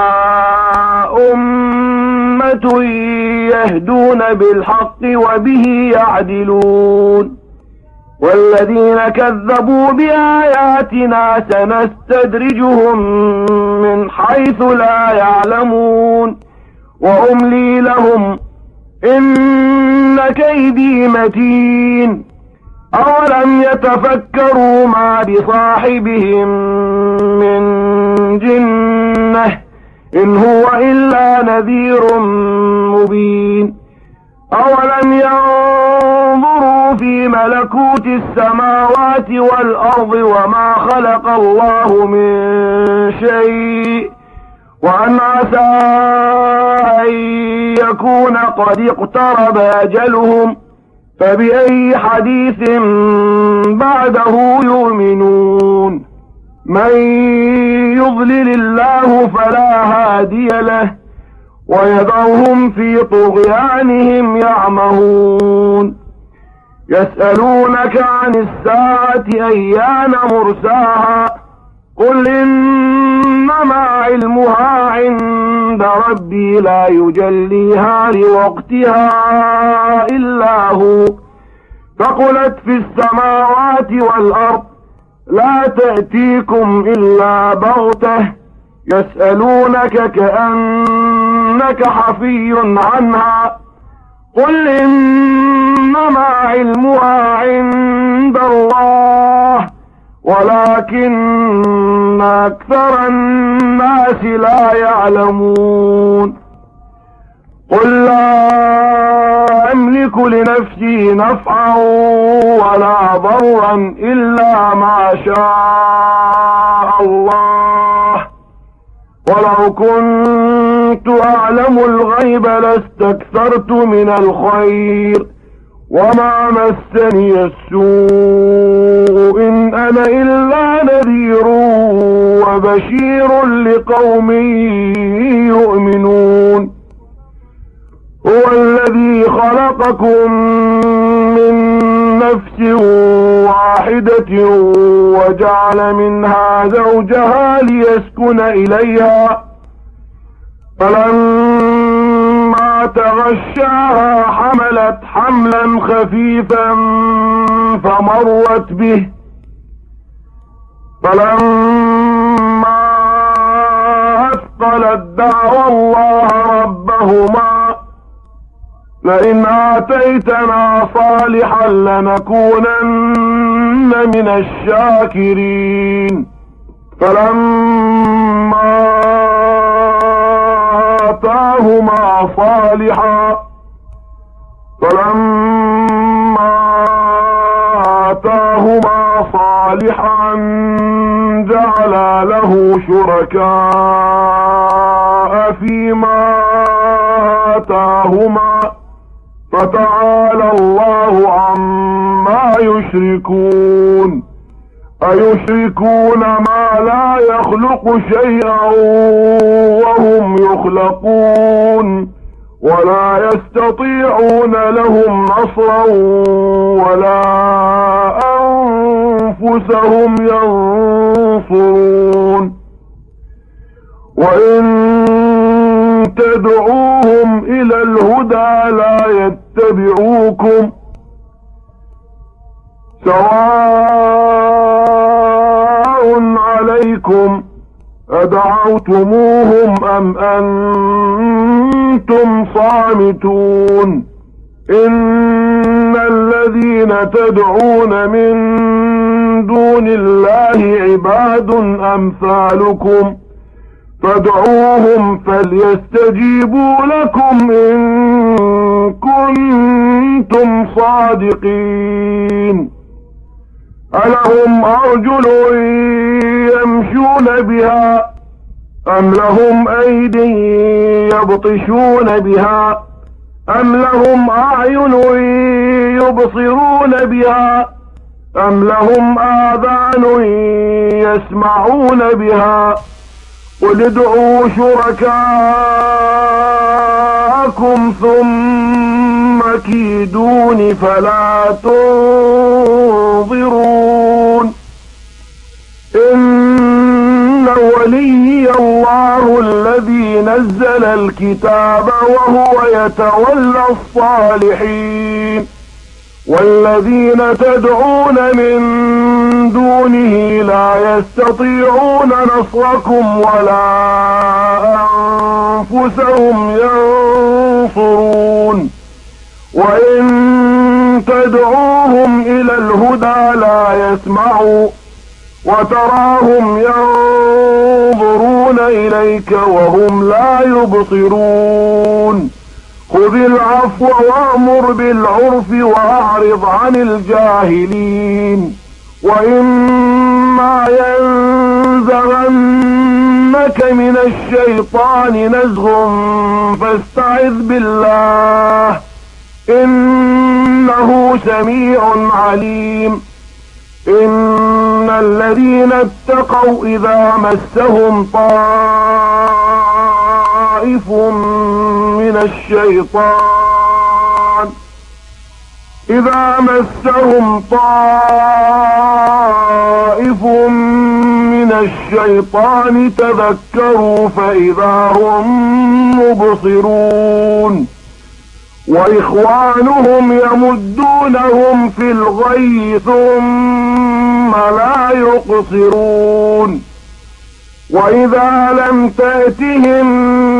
أمة يهدون بالحق وبه يعدلون. والذين كذبوا بآياتنا سنستدرجهم من حيث لا يعلمون وأملي لهم إن كيدي متين. أولم يتفكروا ما بصاحبهم من جنة إن هو إلا نذير مبين. أولم ينظروا في ملكوت السماوات والأرض وما خلق الله من شيء وأن عسى أن يكون قد اقترب أجلهم فبأي حديث بعده يؤمنون. من يضلل الله فلا هادي له ويدعوهم في طغيانهم يعمهون. يسألونك عن الساعة أيان مرساها قل إنما علمها عند ربي لا يجليها لوقتها إلا هو ثقلت في السماوات والأرض لا تأتيكم إلا بغتة يسألونك كأنك حفي عنها قل إنما علمها عند الله ولكن أكثر الناس لا يعلمون. قل لا أملك لنفسي نفعا ولا ضرا إلا ما شاء الله ولو كنت أعلم الغيب لاستكثرت من الخير وما مسني السوء إن أنا إلا نذير وبشير لقوم يؤمنون. هو الذي خلقكم من نفس واحدة وجعل منها زوجها ليسكن إليها فلما تغشاها حملت حملا خفيفا فمرت به فلما أثقلت دعوى الله ربهما لئن آتيتنا صالحا لنكونن من الشاكرين. فلما آتاهما صالحا فلما آتاهما صالحا جعلا له شركاء فيما آتاهما فتعالى الله عما يشركون. أيشركون ما لا يخلق شيئا وهم يخلقون ولا يستطيعون لهم نصرا ولا أنفسهم ينصرون. وإن تدعوهم إلى الهدى لا يتبعوكم سواء عليكم أدعوتموهم أم أنتم صامتون. إن الذين تدعون من دون الله عباد أمثالكم فادعوهم فليستجيبوا لكم إن كنتم صادقين. ألهم أرجل يمشون بها أم لهم أيدي يبطشون بها أم لهم أعين يبصرون بها أم لهم آذان يسمعون بها قل ادعوا شركاءكم ثم كيدون فلا تنظرون إن وليي الله الذي نزل الكتاب وهو يتولى الصالحين والذين تدعون من دونه لا يستطيعون نصركم ولا أنفسهم ينصرون وإن تدعوهم إلى الهدى لا يسمعوا وتراهم ينظرون إليك وهم لا يبصرون خذ العفو وأمر بالعرف وأعرض عن الجاهلين وإما ينزغنك من الشيطان نزغ فاستعذ بالله إنه سميع عليم إن الذين اتقوا إذا مسهم طائف من الشيطان إذا مسهم طائف من الشيطان تذكروا فإذا هم مبصرون وإخوانهم يمدونهم في الغي ثم لا يقصرون وإذا لم تأتهم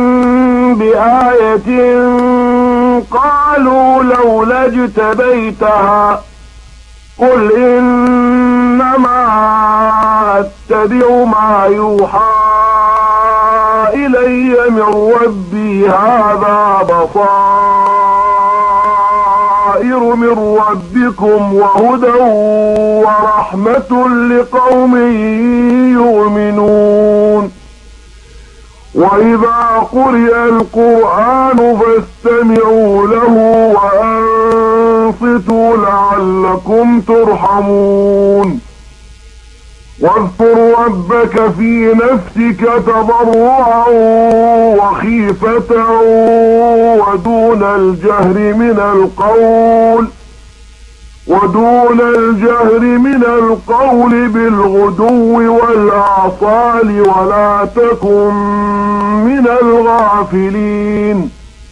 بآية قالوا لولا اجتبيتها قل إنما أتبع ما يوحى إلي من ربي هذا بصائر من ربكم وهدى ورحمة لقوم يؤمنون وإذا قرئ القرآن فاستمعوا له وأنصتوا لعلكم ترحمون واذكر ربك في نفسك تضرعا وخيفة ودون الجهر من القول ودون الجهر من القول بالغدو والآصال ولا تكن من الغافلين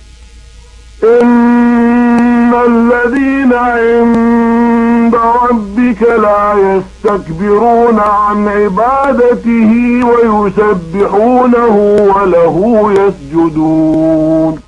إن الذين عند ربك لا يستكبرون عن عبادته ويسبحونه وله يسجدون